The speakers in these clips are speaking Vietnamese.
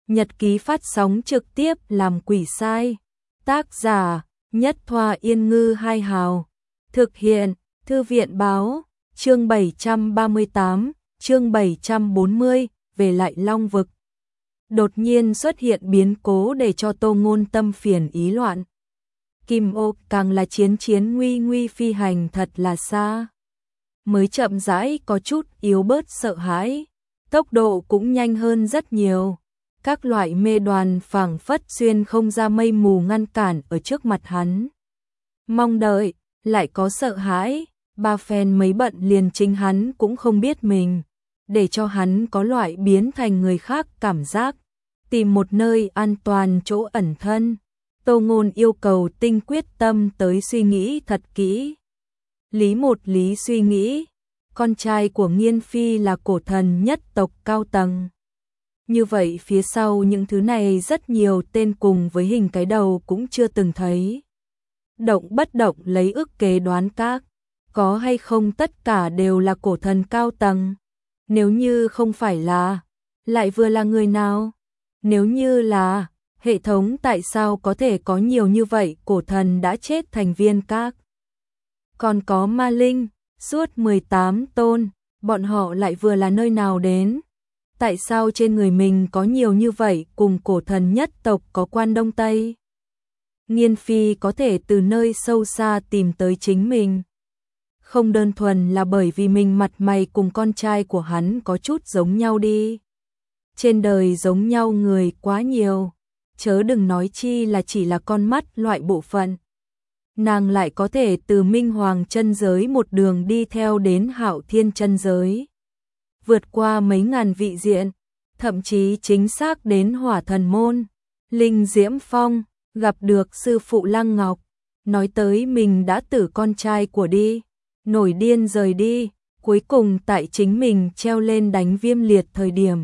Nhật ký phát sóng trực tiếp làm quỷ sai. Tác giả Nhất Thoa Yên Ngư Hai Hào. Thực hiện Thư viện Báo. Chương 738, chương 740, về lại Long Vực. Đột nhiên xuất hiện biến cố để cho Tô Ngôn tâm phiền ý loạn. Kim Ô càng là chiến nguy nguy phi hành thật là xa. Mới chậm rãi có chút yếu bớt sợ hãi, tốc độ cũng nhanh hơn rất nhiều. Các loại mê đoàn phảng phất xuyên không ra mây mù ngăn cản ở trước mặt hắn. Mong đợi, lại có sợ hãi, ba phen mấy bận liền chính hắn cũng không biết mình, để cho hắn có loại biến thành người khác cảm giác, tìm một nơi an toàn chỗ ẩn thân. Tô Ngôn yêu cầu tinh quyết tâm tới suy nghĩ thật kỹ. Lý suy nghĩ, con trai của Nghiên Phi là cổ thần nhất tộc cao tầng. Như vậy phía sau những thứ này rất nhiều tên cùng với hình cái đầu cũng chưa từng thấy. Động bất động lấy ức kế đoán các, có hay không tất cả đều là cổ thần cao tầng. Nếu như không phải là, lại vừa là người nào? Nếu như là, hệ thống tại sao có thể có nhiều như vậy cổ thần đã chết thành viên các? Còn có ma linh, suốt 18 tôn, bọn họ lại vừa là nơi nào đến? Tại sao trên người mình có nhiều như vậy cùng cổ thần nhất tộc có quan Đông Tây? Nghiên Phi có thể từ nơi sâu xa tìm tới chính mình. Không đơn thuần là bởi vì mình mặt mày cùng con trai của hắn có chút giống nhau đi. Trên đời giống nhau người quá nhiều, chớ đừng nói chi là chỉ là con mắt loại bộ phận. Nàng lại có thể từ Minh Hoàng chân giới một đường đi theo đến Hạo Thiên chân giới. Vượt qua mấy ngàn vị diện, thậm chí chính xác đến Hỏa Thần Môn, Linh Diễm Phong, gặp được sư phụ Lăng Ngọc, nói tới mình đã tử con trai của đi, nổi điên rời đi, cuối cùng tại chính mình treo lên đánh Viêm Liệt thời điểm.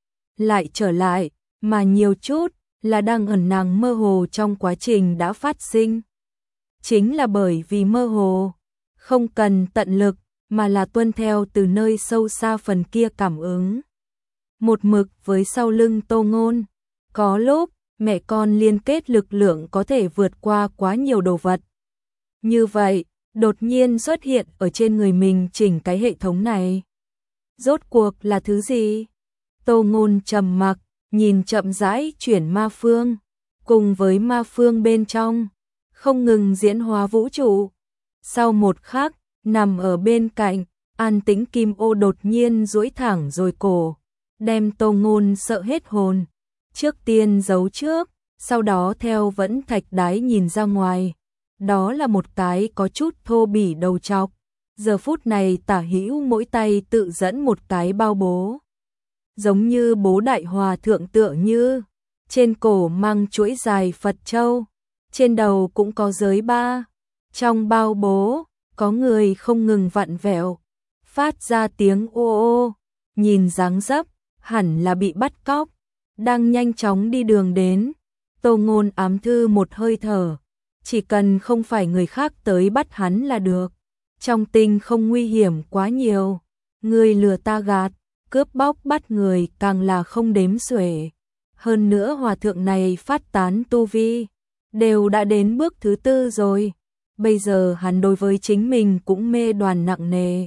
Lại trở lại, mà nhiều chút là đang ẩn nàng mơ hồ trong quá trình đã phát sinh. Chính là bởi vì mơ hồ, không cần tận lực, mà là tuân theo từ nơi sâu xa phần kia cảm ứng. Một mực với sau lưng Tô Ngôn, có lúc mẹ con liên kết lực lượng có thể vượt qua quá nhiều đồ vật. Như vậy, đột nhiên xuất hiện ở trên người mình chỉnh cái hệ thống này. Rốt cuộc là thứ gì? Tô Ngôn trầm mặc, nhìn chậm rãi chuyển ma phương, cùng với ma phương bên trong, không ngừng diễn hóa vũ trụ. Sau một khắc, nằm ở bên cạnh, an tĩnh Kim Ô đột nhiên duỗi thẳng rồi cổ, đem Tô Ngôn sợ hết hồn. Trước tiên giấu trước, sau đó theo vẫn thạch đái nhìn ra ngoài. Đó là một cái có chút thô bỉ đầu trọc. Giờ phút này tả hữu mỗi tay tự dẫn một cái bao bố. Giống như bố đại hòa thượng tựa như. Trên cổ mang chuỗi dài Phật châu. Trên đầu cũng có giới ba. Trong bao bố, có người không ngừng vặn vẹo, phát ra tiếng ô ô. Nhìn dáng dấp, hẳn là bị bắt cóc. Đang nhanh chóng đi đường đến. Tô Ngôn ám thư một hơi thở. Chỉ cần không phải người khác tới bắt hắn là được. Trong tinh không nguy hiểm quá nhiều. Người lừa ta gạt, cướp bóc bắt người càng là không đếm xuể. Hơn nữa hòa thượng này phát tán tu vi, đều đã đến bước thứ 4 rồi. Bây giờ hắn đối với chính mình cũng mê đoàn nặng nề.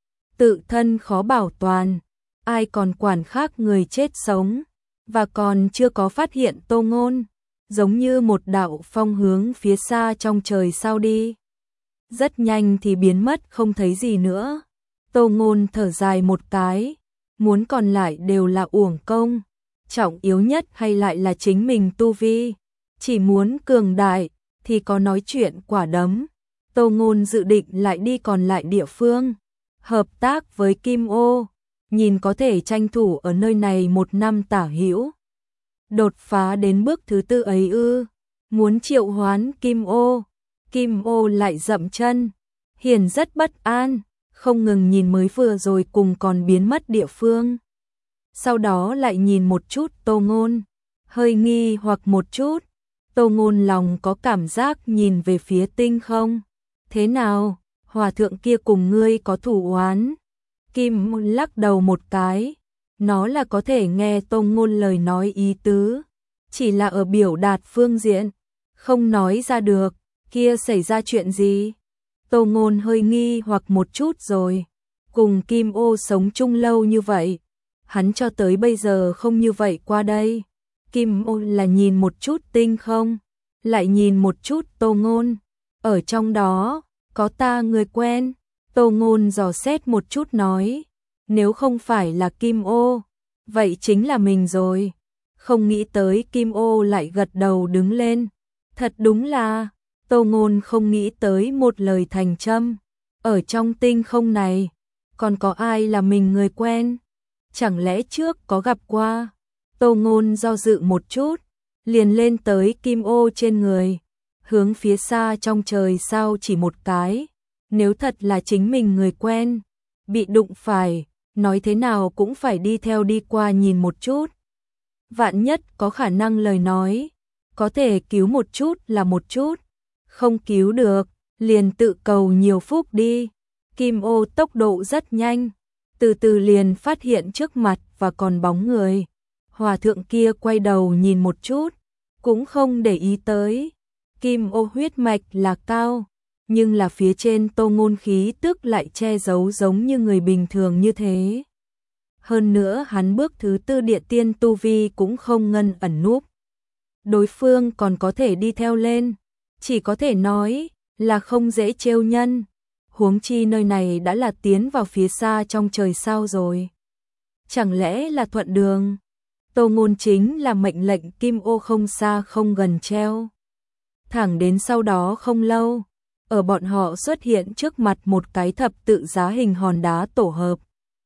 Tự thân khó bảo toàn, ai còn quản khác người chết sống. Và còn chưa có phát hiện Tô Ngôn, giống như một đạo phong hướng phía xa trong trời sao đi. Rất nhanh thì biến mất không thấy gì nữa. Tô Ngôn thở dài một cái, muốn còn lại đều là uổng công. Trọng yếu nhất hay lại là chính mình tu vi. Chỉ muốn cường đại, thì có nói chuyện quả đấm. Tô Ngôn dự định lại đi còn lại địa phương. Hợp tác với Kim Ô, nhìn có thể tranh thủ ở nơi này 1 năm tả hữu. Đột phá đến bước thứ 4 ấy ư? Muốn triệu hoán Kim Ô. Kim Ô lại dậm chân, hiển rất bất an, không ngừng nhìn mới vừa rồi cùng còn biến mất địa phương. Sau đó lại nhìn một chút Tô Ngôn, hơi nghi hoặc một chút. Tô Ngôn lòng có cảm giác nhìn về phía tinh không. Thế nào, hòa thượng kia cùng ngươi có thủ oán? Kim lắc đầu một cái, nó là có thể nghe Tô Ngôn lời nói ý tứ, chỉ là ở biểu đạt phương diện, không nói ra được, kia xảy ra chuyện gì? Tô Ngôn hơi nghi hoặc một chút rồi, cùng Kim Ô sống chung lâu như vậy, hắn cho tới bây giờ không như vậy qua đây. Kim Ô là nhìn một chút tinh không, lại nhìn một chút Tô Ngôn, ở trong đó, có ta người quen. Tô Ngôn dò xét một chút nói, nếu không phải là Kim Ô, vậy chính là mình rồi. Không nghĩ tới Kim Ô lại gật đầu đứng lên, thật đúng là, Tô Ngôn không nghĩ tới một lời thành châm, ở trong tinh không này, còn có ai là mình người quen, chẳng lẽ trước có gặp qua. Tô Ngôn do dự một chút, liền lên tới Kim Ô trên người, hướng phía xa trong trời sao chỉ một cái, nếu thật là chính mình người quen, bị đụng phải, nói thế nào cũng phải đi theo đi qua nhìn một chút. Vạn nhất có khả năng lời nói, có thể cứu một chút là một chút, không cứu được, liền tự cầu nhiều phúc đi. Kim Ô tốc độ rất nhanh, từ từ liền phát hiện trước mặt và còn bóng người. Hòa thượng kia quay đầu nhìn một chút, cũng không để ý tới. Kim Ô huyết mạch là cao, nhưng là phía trên Tô Ngôn khí tức lại che giấu giống như người bình thường như thế. Hơn nữa hắn bước thứ tư địa tiên tu vi cũng không ngân ẩn núp. Đối phương còn có thể đi theo lên, chỉ có thể nói là không dễ trêu nhân. Huống chi nơi này đã là tiến vào phía xa trong trời sao rồi. Chẳng lẽ là thuận đường? Tô Ngôn chính là mệnh lệnh Kim Ô không xa không gần treo. Thẳng đến sau đó không lâu, ở bọn họ xuất hiện trước mặt một cái thập tự giá hình hòn đá tổ hợp.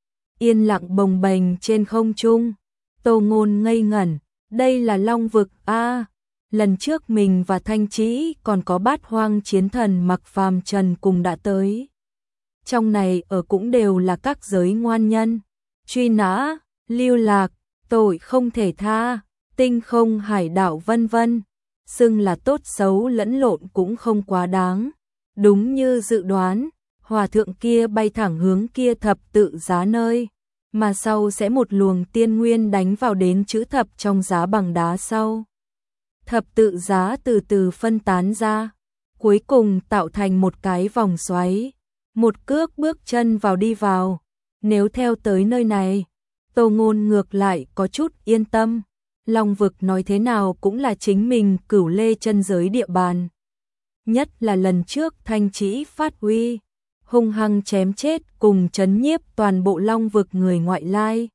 Yên lặng bồng bềnh trên không trung, Tô Ngôn ngây ngẩn, đây là Long vực a. Lần trước mình và Thanh Trĩ còn có Bát Hoang chiến thần mặc phàm trần cùng đã tới. Trong này ở cũng đều là các giới ngoan nhân, truy nã, lưu lạc, tội không thể tha, tinh không hải đảo vân vân. Xưng là tốt xấu lẫn lộn cũng không quá đáng. Đúng như dự đoán, hòa thượng kia bay thẳng hướng kia thập tự giá nơi, mà sau sẽ một luồng tiên nguyên đánh vào đến chữ thập trong giá bằng đá sau. Thập tự giá từ từ phân tán ra, cuối cùng tạo thành một cái vòng xoáy, một cước bước chân vào đi vào. Nếu theo tới nơi này, Tô Ngôn ngược lại có chút yên tâm. Long vực nói thế nào cũng là chính mình Cửu Lê chân giới địa bàn. Nhất là lần trước Thanh Trĩ phát huy, hung hăng chém chết cùng trấn nhiếp toàn bộ Long vực người ngoại lai.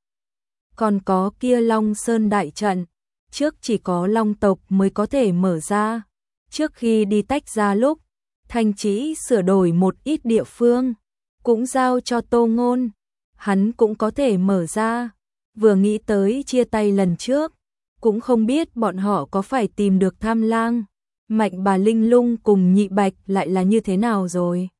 Còn có kia Long Sơn đại trận, trước chỉ có Long tộc mới có thể mở ra. Trước khi đi tách ra lúc, Thanh Trĩ sửa đổi một ít địa phương, cũng giao cho Tô Ngôn, hắn cũng có thể mở ra. Vừa nghĩ tới chia tay lần trước, cũng không biết bọn họ có phải tìm được Tham Lang, Mạnh Bà Linh Lung cùng Nhị Bạch lại là như thế nào rồi.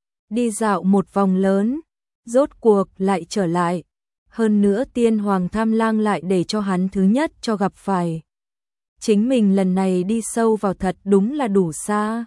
Đi dạo một vòng lớn, rốt cuộc lại trở lại. Hơn nữa Tiên Hoàng Tham Lang lại để cho hắn thứ nhất cho gặp phải. Chính mình lần này đi sâu vào thật đúng là đủ xa.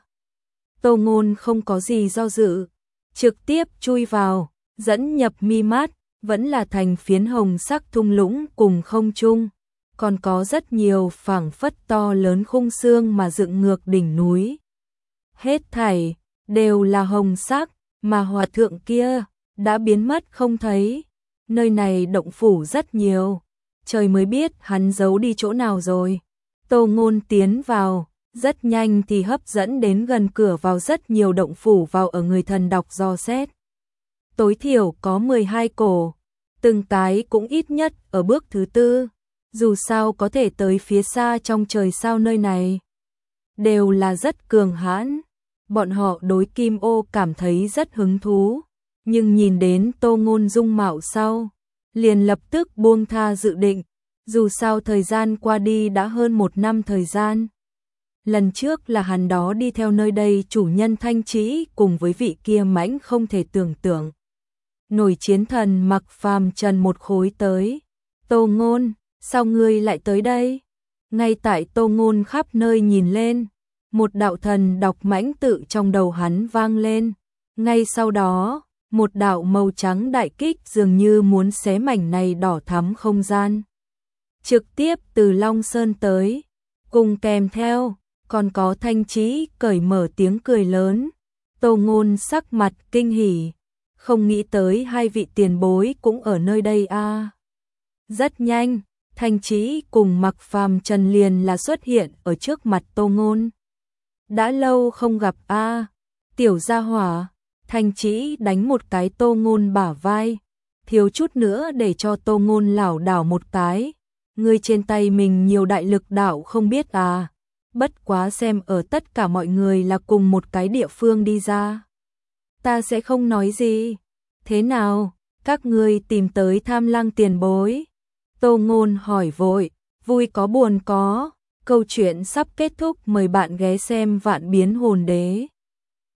Tô Ngôn không có gì do dự, trực tiếp chui vào, dẫn nhập mi mắt, vẫn là thành phiến hồng sắc thung lũng cùng không trung. Còn có rất nhiều phảng phất to lớn khung xương mà dựng ngược đỉnh núi. Hết thảy đều là hồng sắc, mà hòa thượng kia đã biến mất không thấy. Nơi này động phủ rất nhiều, trời mới biết hắn giấu đi chỗ nào rồi. Tô Ngôn tiến vào, rất nhanh thì hấp dẫn đến gần cửa vào rất nhiều động phủ vào ở người thần đọc dò xét. Tối thiểu có 12 cổ, từng cái cũng ít nhất ở bước thứ tư. Dù sao có thể tới phía xa trong trời sao nơi này, đều là rất cường hãn. Bọn họ đối Kim Ô cảm thấy rất hứng thú, nhưng nhìn đến Tô Ngôn dung mạo sau, liền lập tức buông tha dự định. Dù sao thời gian qua đi đã hơn 1 năm thời gian. Lần trước là hắn đó đi theo nơi đây chủ nhân Thanh Trĩ cùng với vị kia mãnh không thể tưởng tượng. Nổi chiến thần mặc phàm trần một khối tới. Tô Ngôn, sao ngươi lại tới đây? Ngay tại Tô Ngôn khắp nơi nhìn lên, một đạo thần đọc mãnh tự trong đầu hắn vang lên. Ngay sau đó, một đạo màu trắng đại kích dường như muốn xé mảnh này đỏ thắm không gian. Trực tiếp từ Long Sơn tới, cùng kèm theo, còn có Thanh Chí cởi mở tiếng cười lớn. Tô Ngôn sắc mặt kinh hỉ, không nghĩ tới hai vị tiền bối cũng ở nơi đây a. Rất nhanh, Thanh Chí cùng Mặc Phàm Trần liền là xuất hiện ở trước mặt Tô Ngôn. Đã lâu không gặp a, tiểu gia hỏa. Thanh Chí đánh một cái Tô Ngôn bả vai, thiếu chút nữa để cho Tô Ngôn lảo đảo một cái. Ngươi trên tay mình nhiều đại lực đạo không biết à? Bất quá xem ở tất cả mọi người là cùng một cái địa phương đi ra, ta sẽ không nói gì. Thế nào, các ngươi tìm tới Tham Lăng tiền bối? Tô Ngôn hỏi vội, vui có buồn có. Câu chuyện sắp kết thúc, mời bạn ghé xem Vạn Biến Hồn Đế.